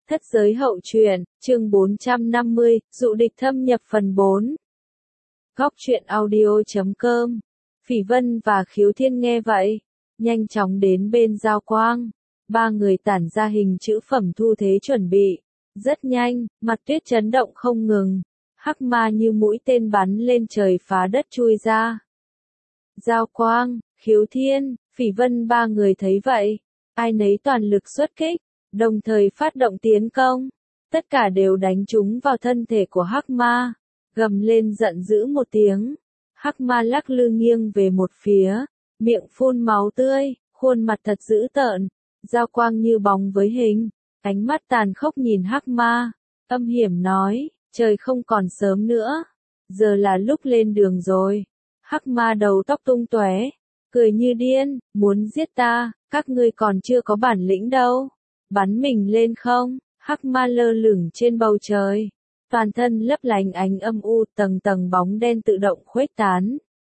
Thất giới hậu truyện, chương 450, dụ địch thâm nhập phần 4. Góc truyện audio.com. Phỉ Vân và Khiếu Thiên nghe vậy, nhanh chóng đến bên Giao Quang. Ba người tản ra hình chữ phẩm thu thế chuẩn bị. Rất nhanh, mặt tuyết chấn động không ngừng. Hắc ma như mũi tên bắn lên trời phá đất chui ra. Giao Quang, Khiếu Thiên, Phỉ Vân ba người thấy vậy, ai nấy toàn lực xuất kích, đồng thời phát động tiến công. Tất cả đều đánh trúng vào thân thể của Hắc ma, gầm lên giận dữ một tiếng. Hắc ma lắc lư nghiêng về một phía, miệng phun máu tươi, khuôn mặt thật dữ tợn. Giao Quang như bóng với hình, ánh mắt tàn khốc nhìn Hắc ma, âm hiểm nói, trời không còn sớm nữa, giờ là lúc lên đường rồi. Hắc ma đầu tóc tung tóe, cười như điên, muốn giết ta, các ngươi còn chưa có bản lĩnh đâu. Bắn mình lên không? Hắc ma lơ lửng trên bầu trời, toàn thân lấp lánh ánh âm u, tầng tầng bóng đen tự động khuếch tán,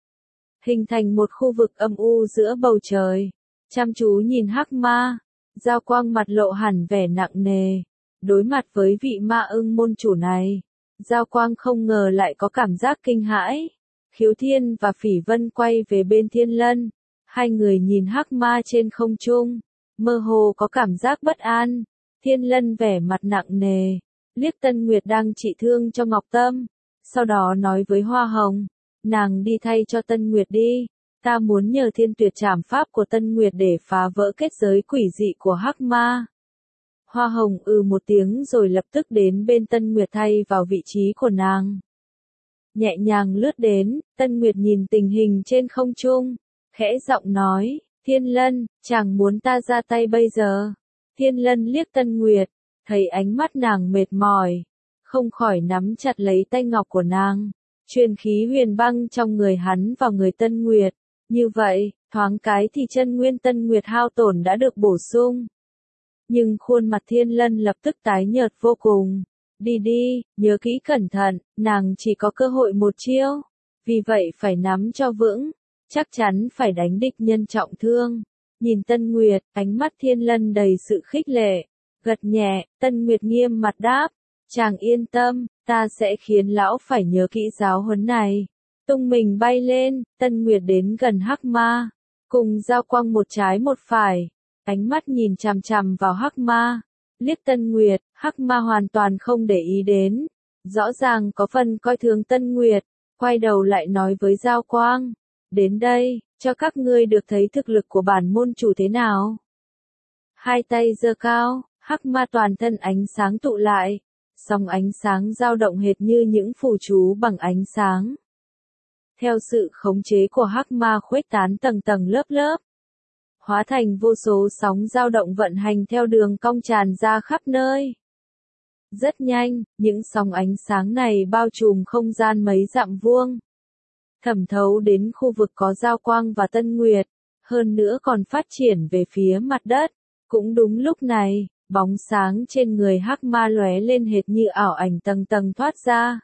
hình thành một khu vực âm u giữa bầu trời. Chăm chú nhìn Hắc ma, Giao Quang mặt lộ hẳn vẻ nặng nề. Đối mặt với vị ma ưng môn chủ này, Giao Quang không ngờ lại có cảm giác kinh hãi. Khiếu Thiên và Phỉ Vân quay về bên Thiên Lân, hai người nhìn Hắc ma trên không trung, mơ hồ có cảm giác bất an. Thiên Lân vẻ mặt nặng nề, liếc Tân Nguyệt đang trị thương cho Ngọc Tâm, sau đó nói với Hoa Hồng, nàng đi thay cho Tân Nguyệt đi, ta muốn nhờ Thiên Tuyệt trảm pháp của Tân Nguyệt để phá vỡ kết giới quỷ dị của Hắc ma. Hoa Hồng một tiếng rồi lập tức đến bên Tân Nguyệt thay vào vị trí của nàng. Nhẹ nhàng lướt đến, Tân Nguyệt nhìn tình hình trên không trung, khẽ giọng nói, Thiên Lân, chàng muốn ta ra tay bây giờ. Thiên Lân liếc Tân Nguyệt, thấy ánh mắt nàng mệt mỏi, không khỏi nắm chặt lấy tay ngọc của nàng, truyền khí huyền băng trong người hắn vào người Tân Nguyệt. Như vậy, thoáng cái thì chân nguyên Tân Nguyệt hao tổn đã được bổ sung. Nhưng khuôn mặt Thiên Lân lập tức tái nhợt vô cùng. Đi đi, nhớ kỹ cẩn thận, nàng chỉ có cơ hội một chiêu. Vì vậy phải nắm cho vững, chắc chắn phải đánh địch nhân trọng thương. Nhìn Tân Nguyệt, ánh mắt Thiên Lân đầy sự khích lệ. Gật nhẹ, Tân Nguyệt nghiêm mặt đáp, chàng yên tâm, ta sẽ khiến lão phải nhớ kỹ giáo huấn này. Tung mình bay lên, Tân Nguyệt đến gần Hắc ma, cùng Giao Quang một trái một phải, ánh mắt nhìn chằm chằm vào Hắc ma. Liếc Tân Nguyệt, Hắc ma hoàn toàn không để ý đến, rõ ràng có phần coi thường Tân Nguyệt, quay đầu lại nói với Giao Quang, đến đây, cho các ngươi được thấy thực lực của bản môn chủ thế nào. Hai tay giơ cao, Hắc ma toàn thân ánh sáng tụ lại, sóng ánh sáng dao động hệt như những phù chú bằng ánh sáng. Theo sự khống chế của Hắc ma khuếch tán tầng tầng lớp lớp, hóa thành vô số sóng dao động vận hành theo đường cong tràn ra khắp nơi. Rất nhanh, những sóng ánh sáng này bao trùm không gian mấy dặm vuông, thẩm thấu đến khu vực có Giao Quang và Tân Nguyệt, hơn nữa còn phát triển về phía mặt đất. Cũng đúng lúc này, bóng sáng trên người Hắc ma lóe lên hệt như ảo ảnh tầng tầng thoát ra,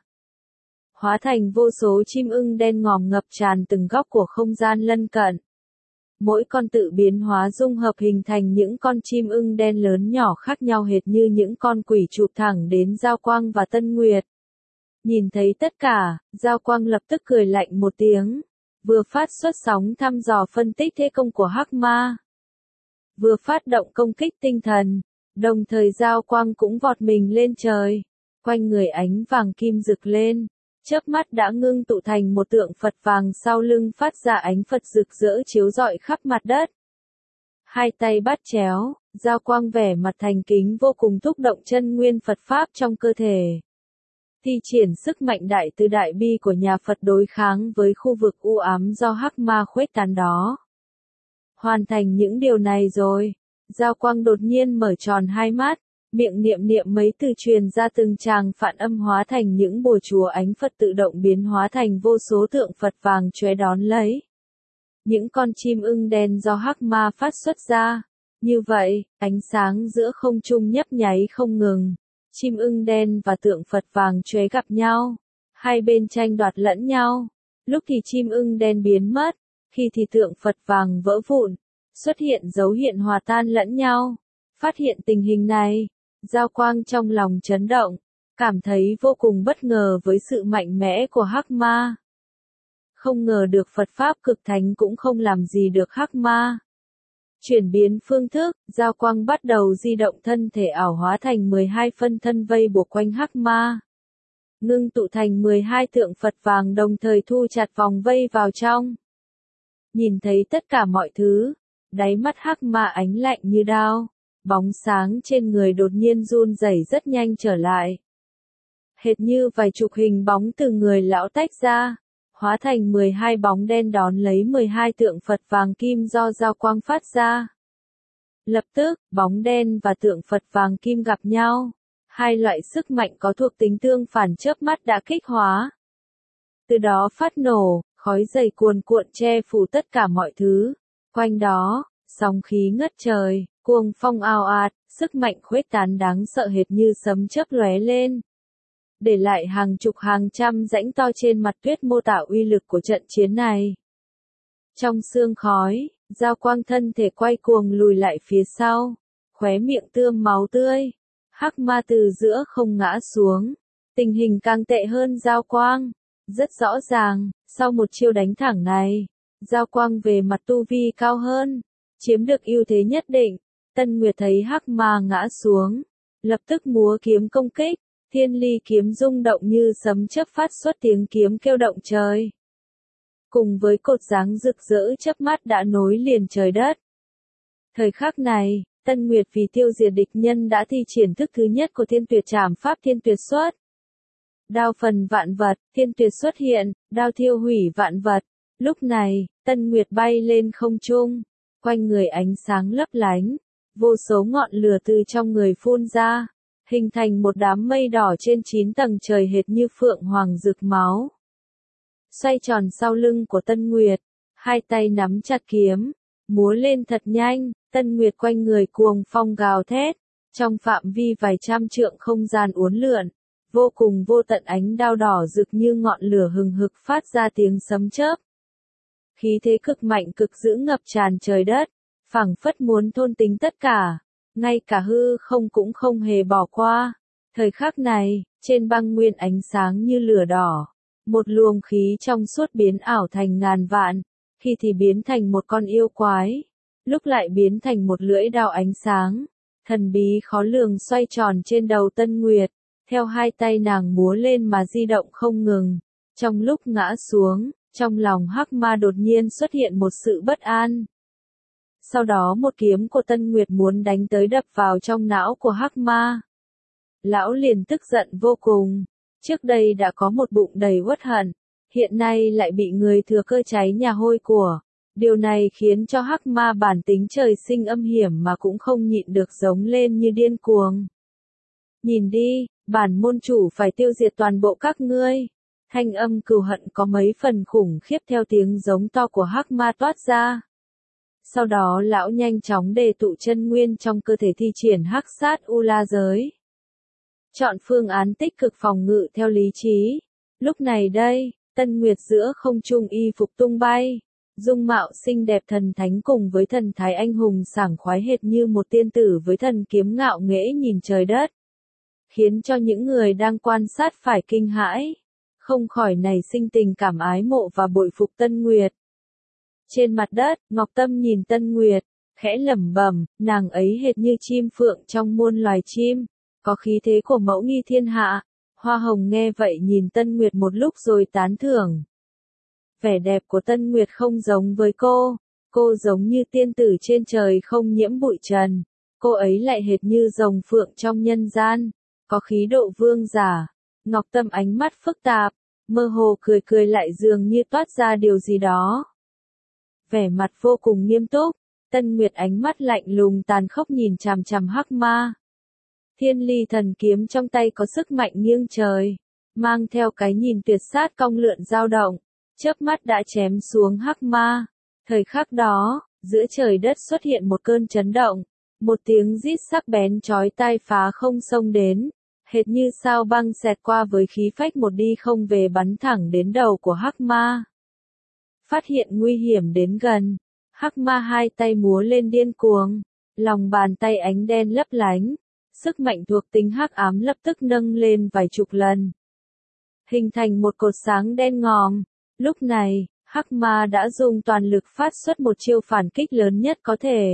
hóa thành vô số chim ưng đen ngòm ngập tràn từng góc của không gian lân cận. Mỗi con tự biến hóa dung hợp hình thành những con chim ưng đen lớn nhỏ khác nhau hệt như những con quỷ chụp thẳng đến Giao Quang và Tân Nguyệt. Nhìn thấy tất cả, Giao Quang lập tức cười lạnh một tiếng, vừa phát xuất sóng thăm dò phân tích thế công của Hắc ma, vừa phát động công kích tinh thần, đồng thời Giao Quang cũng vọt mình lên trời, quanh người ánh vàng kim rực lên. Chớp mắt đã ngưng tụ thành một tượng Phật vàng sau lưng phát ra ánh Phật rực rỡ chiếu rọi khắp mặt đất. Hai tay bắt chéo, Giao Quang vẻ mặt thành kính vô cùng thúc động chân nguyên Phật Pháp trong cơ thể. Thi triển sức mạnh đại từ đại bi của nhà Phật đối kháng với khu vực u ám do Hắc ma khuếch tán đó. Hoàn thành những điều này rồi, Giao Quang đột nhiên mở tròn hai mắt. Miệng niệm niệm mấy từ truyền ra từng tràng phản âm hóa thành những bùa chúa ánh Phật tự động biến hóa thành vô số tượng Phật vàng chóe đón lấy. Những con chim ưng đen do Hắc ma phát xuất ra. Như vậy, ánh sáng giữa không trung nhấp nháy không ngừng. Chim ưng đen và tượng Phật vàng chóe gặp nhau. Hai bên tranh đoạt lẫn nhau. Lúc thì chim ưng đen biến mất, khi thì tượng Phật vàng vỡ vụn. Xuất hiện dấu hiện hòa tan lẫn nhau. Phát hiện tình hình này, Giao Quang trong lòng chấn động, cảm thấy vô cùng bất ngờ với sự mạnh mẽ của Hắc Ma. Không ngờ được Phật Pháp cực thánh cũng không làm gì được Hắc Ma. Chuyển biến phương thức, Giao Quang bắt đầu di động thân thể ảo hóa thành 12 phân thân vây buộc quanh Hắc Ma. Ngưng tụ thành 12 tượng Phật vàng đồng thời thu chặt vòng vây vào trong. Nhìn thấy tất cả mọi thứ, đáy mắt Hắc Ma ánh lạnh như đao, bóng sáng trên người đột nhiên run rẩy rất nhanh trở lại. Hệt như vài chục hình bóng từ người lão tách ra, hóa thành 12 bóng đen đón lấy 12 tượng Phật vàng kim do Giao Quang phát ra. Lập tức, bóng đen và tượng Phật vàng kim gặp nhau. Hai loại sức mạnh có thuộc tính tương phản chớp mắt đã kích hóa. Từ đó phát nổ, khói dày cuồn cuộn che phủ tất cả mọi thứ. Quanh đó, sóng khí ngất trời, cuồng phong ào ạt, sức mạnh khuếch tán đáng sợ hệt như sấm chớp lóe lên. Để lại hàng chục hàng trăm rãnh to trên mặt tuyết mô tả uy lực của trận chiến này. Trong sương khói, Giao Quang thân thể quay cuồng lùi lại phía sau, khóe miệng tươm máu tươi. Hắc Ma từ giữa không ngã xuống, tình hình càng tệ hơn Giao Quang. Rất rõ ràng, sau một chiêu đánh thẳng này, Giao Quang về mặt tu vi cao hơn, chiếm được ưu thế nhất định. Tân Nguyệt thấy Hắc Ma ngã xuống, lập tức múa kiếm công kích, thiên ly kiếm rung động như sấm chớp phát xuất tiếng kiếm kêu động trời. Cùng với cột dáng rực rỡ chớp mắt đã nối liền trời đất. Thời khắc này, Tân Nguyệt vì tiêu diệt địch nhân đã thi triển thức thứ nhất của Thiên Tuyệt Trảm Pháp Thiên Tuyệt Xuất. Đao phần vạn vật, Thiên Tuyệt xuất hiện, đao thiêu hủy vạn vật. Lúc này, Tân Nguyệt bay lên không trung, quanh người ánh sáng lấp lánh, vô số ngọn lửa từ trong người phun ra, hình thành một đám mây đỏ trên 9 tầng trời hệt như phượng hoàng rực máu. Xoay tròn sau lưng của Tân Nguyệt, hai tay nắm chặt kiếm, múa lên thật nhanh. Tân Nguyệt quanh người cuồng phong gào thét, trong phạm vi vài trăm trượng không gian uốn lượn, vô cùng vô tận ánh đao đỏ rực như ngọn lửa hừng hực phát ra tiếng sấm chớp. Khí thế cực mạnh cực dữ ngập tràn trời đất, phảng phất muốn thôn tính tất cả, ngay cả hư không cũng không hề bỏ qua. Thời khắc này, trên băng nguyên ánh sáng như lửa đỏ, một luồng khí trong suốt biến ảo thành ngàn vạn, khi thì biến thành một con yêu quái. Lúc lại biến thành một lưỡi đao ánh sáng, thần bí khó lường xoay tròn trên đầu Tân Nguyệt, theo hai tay nàng múa lên mà di động không ngừng. Trong lúc ngã xuống, trong lòng Hắc Ma đột nhiên xuất hiện một sự bất an. Sau đó một kiếm của Tân Nguyệt muốn đánh tới đập vào trong não của Hắc Ma. Lão liền tức giận vô cùng, trước đây đã có một bụng đầy uất hận, hiện nay lại bị người thừa cơ cháy nhà hôi của. Điều này khiến cho Hắc Ma bản tính trời sinh âm hiểm mà cũng không nhịn được giống lên như điên cuồng. Nhìn đi, bản môn chủ phải tiêu diệt toàn bộ các ngươi. Thanh âm cừu hận có mấy phần khủng khiếp theo tiếng giống to của Hắc Ma toát ra. Sau đó lão nhanh chóng đề tụ chân nguyên trong cơ thể thi triển Hắc Sát U La Giới. Chọn phương án tích cực phòng ngự theo lý trí. Lúc này đây, Tân Nguyệt giữa không trung y phục tung bay. Dung mạo xinh đẹp thần thánh cùng với thần thái anh hùng sảng khoái hệt như một tiên tử với thần kiếm ngạo nghễ nhìn trời đất. Khiến cho những người đang quan sát phải kinh hãi, không khỏi nảy sinh tình cảm ái mộ và bội phục Tân Nguyệt. Trên mặt đất, Ngọc Tâm nhìn Tân Nguyệt, khẽ lẩm bẩm, nàng ấy hệt như chim phượng trong muôn loài chim, có khí thế của mẫu nghi thiên hạ. Hoa Hồng nghe vậy nhìn Tân Nguyệt một lúc rồi tán thưởng. Vẻ đẹp của Tân Nguyệt không giống với cô giống như tiên tử trên trời không nhiễm bụi trần, cô ấy lại hệt như rồng phượng trong nhân gian, có khí độ vương giả. Ngọc Tâm ánh mắt phức tạp, mơ hồ cười cười lại dường như toát ra điều gì đó. Vẻ mặt vô cùng nghiêm túc, Tân Nguyệt ánh mắt lạnh lùng tàn khốc nhìn chằm chằm Hắc Ma. Thiên ly thần kiếm trong tay có sức mạnh nghiêng trời, mang theo cái nhìn tuyệt sát cong lượn dao động, chớp mắt đã chém xuống Hắc Ma. Thời khắc đó, giữa trời đất xuất hiện một cơn chấn động, một tiếng rít sắc bén chói tai phá không xông đến, hệt như sao băng xẹt qua với khí phách một đi không về bắn thẳng đến đầu của Hắc Ma. Phát hiện nguy hiểm đến gần, Hắc Ma hai tay múa lên điên cuồng, lòng bàn tay ánh đen lấp lánh, sức mạnh thuộc tính hắc ám lập tức nâng lên vài chục lần, hình thành một cột sáng đen ngòm. Lúc này, hắc ma đã dùng toàn lực phát xuất một chiêu phản kích lớn nhất có thể.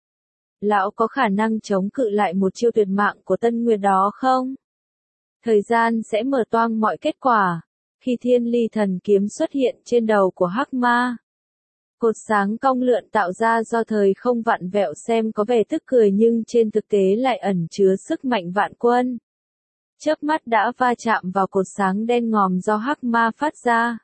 Lão có khả năng chống cự lại một chiêu tuyệt mạng của Tân Nguyệt đó không? Thời gian sẽ mở toang mọi kết quả. Khi thiên ly thần kiếm xuất hiện trên đầu của hắc ma, cột sáng cong lượn tạo ra do thời không vặn vẹo xem có vẻ tức cười nhưng trên thực tế lại ẩn chứa sức mạnh vạn quân. Chớp mắt đã va chạm vào cột sáng đen ngòm do hắc ma phát ra.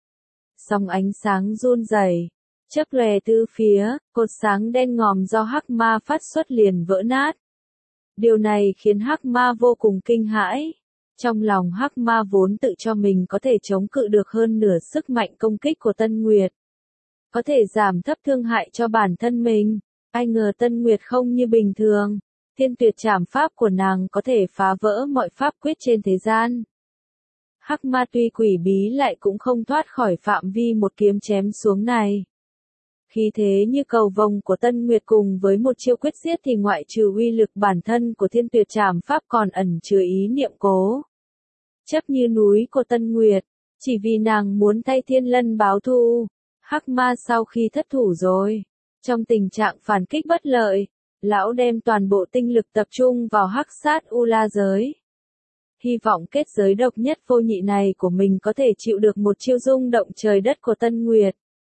Sóng ánh sáng run rẩy, chớp lòe tứ phía, cột sáng đen ngòm do hắc ma phát xuất liền vỡ nát. Điều này khiến hắc ma vô cùng kinh hãi. Trong lòng hắc ma vốn tự cho mình có thể chống cự được hơn nửa sức mạnh công kích của Tân Nguyệt, có thể giảm thấp thương hại cho bản thân mình. Ai ngờ Tân Nguyệt không như bình thường, thiên tuyệt trảm pháp của nàng có thể phá vỡ mọi pháp quyết trên thế gian. Hắc ma tuy quỷ bí lại cũng không thoát khỏi phạm vi một kiếm chém xuống này. Khí thế như cầu vồng của Tân Nguyệt cùng với một chiêu quyết giết thì ngoại trừ uy lực bản thân của thiên tuyệt trảm pháp còn ẩn chứa ý niệm cố chấp như núi của Tân Nguyệt, chỉ vì nàng muốn thay Thiên Lân báo thù. Hắc ma sau khi thất thủ rồi, trong tình trạng phản kích bất lợi, lão đem toàn bộ tinh lực tập trung vào hắc sát U La giới. Hy vọng kết giới độc nhất vô nhị này của mình có thể chịu được một chiêu rung động trời đất của Tân Nguyệt.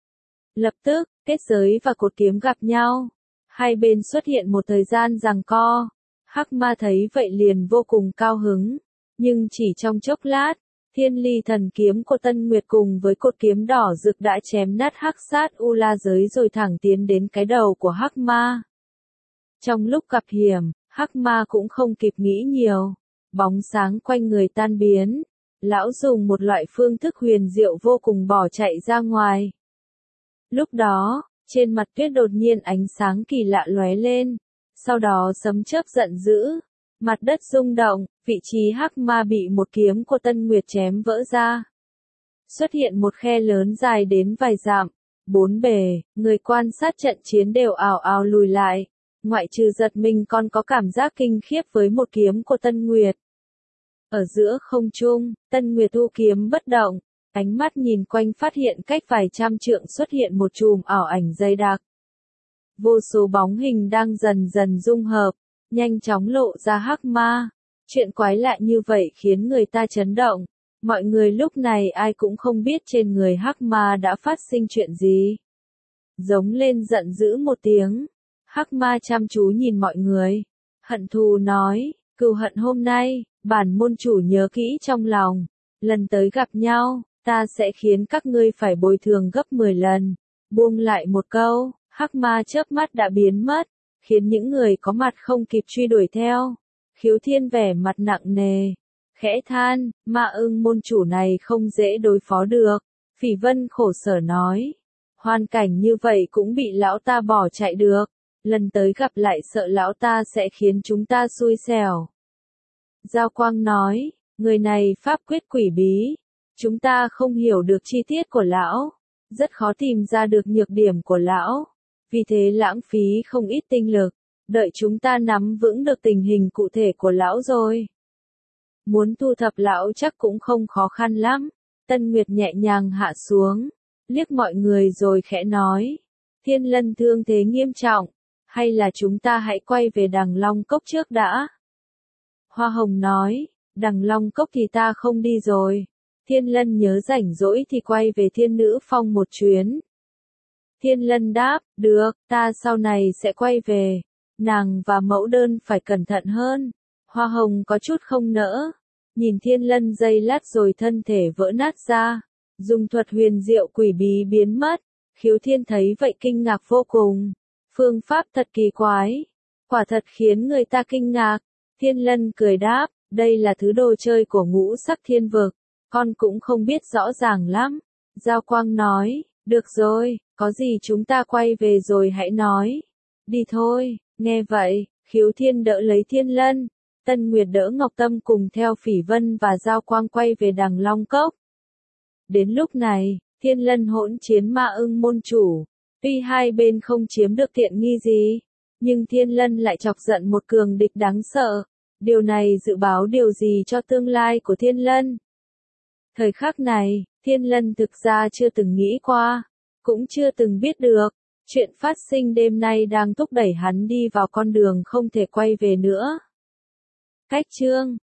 Lập tức, kết giới và cột kiếm gặp nhau. Hai bên xuất hiện một thời gian giằng co. Hắc ma thấy vậy liền vô cùng cao hứng. Nhưng chỉ trong chốc lát, thiên ly thần kiếm của Tân Nguyệt cùng với cột kiếm đỏ rực đã chém nát hắc sát U La giới rồi thẳng tiến đến cái đầu của hắc ma. Trong lúc gặp hiểm, hắc ma cũng không kịp nghĩ nhiều. Bóng sáng quanh người tan biến. Lão dùng một loại phương thức huyền diệu vô cùng bỏ chạy ra ngoài. Lúc đó, trên mặt tuyết đột nhiên ánh sáng kỳ lạ lóe lên. Sau đó sấm chớp giận dữ. Mặt đất rung động, vị trí hắc ma bị một kiếm của Tân Nguyệt chém vỡ ra. Xuất hiện một khe lớn dài đến vài dặm. Bốn bề, người quan sát trận chiến đều ào ào lùi lại. Ngoại trừ giật mình còn có cảm giác kinh khiếp với một kiếm của Tân Nguyệt. Ở giữa không trung, Tân Nguyệt thu kiếm bất động, ánh mắt nhìn quanh phát hiện cách vài trăm trượng xuất hiện một chùm ảo ảnh dày đặc. Vô số bóng hình đang dần dần dung hợp, nhanh chóng lộ ra hắc ma. Chuyện quái lạ như vậy khiến người ta chấn động. Mọi người lúc này ai cũng không biết trên người hắc ma đã phát sinh chuyện gì. Giống lên giận dữ một tiếng. Hắc ma chăm chú nhìn mọi người. Hận thù nói, cừu hận hôm nay, bản môn chủ nhớ kỹ trong lòng. Lần tới gặp nhau, ta sẽ khiến các ngươi phải bồi thường gấp 10 lần. Buông lại một câu, hắc ma chớp mắt đã biến mất, khiến những người có mặt không kịp truy đuổi theo. Khiếu Thiên vẻ mặt nặng nề, khẽ than, Ma Ưng môn chủ này không dễ đối phó được. Phỉ Vân khổ sở nói, hoàn cảnh như vậy cũng bị lão ta bỏ chạy được. Lần tới gặp lại sợ lão ta sẽ khiến chúng ta xui xẻo. Giao Quang nói, người này pháp quyết quỷ bí. Chúng ta không hiểu được chi tiết của lão. Rất khó tìm ra được nhược điểm của lão. Vì thế lãng phí không ít tinh lực. Đợi chúng ta nắm vững được tình hình cụ thể của lão rồi. Muốn thu thập lão chắc cũng không khó khăn lắm. Tân Nguyệt nhẹ nhàng hạ xuống. Liếc mọi người rồi khẽ nói. Thiên Lân thương thế nghiêm trọng. Hay là chúng ta hãy quay về Đằng Long Cốc trước đã? Hoa Hồng nói, Đằng Long Cốc thì ta không đi rồi. Thiên Lân nhớ rảnh rỗi thì quay về Thiên Nữ Phong một chuyến. Thiên Lân đáp, được, ta sau này sẽ quay về. Nàng và mẫu đơn phải cẩn thận hơn. Hoa Hồng có chút không nỡ. Nhìn Thiên Lân giây lát rồi thân thể vỡ nát ra. Dùng thuật huyền diệu quỷ bí biến mất. Khiếu Thiên thấy vậy kinh ngạc vô cùng. Phương pháp thật kỳ quái. Quả thật khiến người ta kinh ngạc. Thiên Lân cười đáp, đây là thứ đồ chơi của ngũ sắc thiên vực. Con cũng không biết rõ ràng lắm. Giao Quang nói, được rồi, có gì chúng ta quay về rồi hãy nói. Đi thôi, nghe vậy, Khiếu Thiên đỡ lấy Thiên Lân. Tân Nguyệt đỡ Ngọc Tâm cùng theo Phỉ Vân và Giao Quang quay về Đằng Long Cốc. Đến lúc này, Thiên Lân hỗn chiến Ma Ưng môn chủ. Tuy hai bên không chiếm được tiện nghi gì, nhưng Thiên Lân lại chọc giận một cường địch đáng sợ. Điều này dự báo điều gì cho tương lai của Thiên Lân? Thời khắc này, Thiên Lân thực ra chưa từng nghĩ qua, cũng chưa từng biết được. Chuyện phát sinh đêm nay đang thúc đẩy hắn đi vào con đường không thể quay về nữa. Cách chương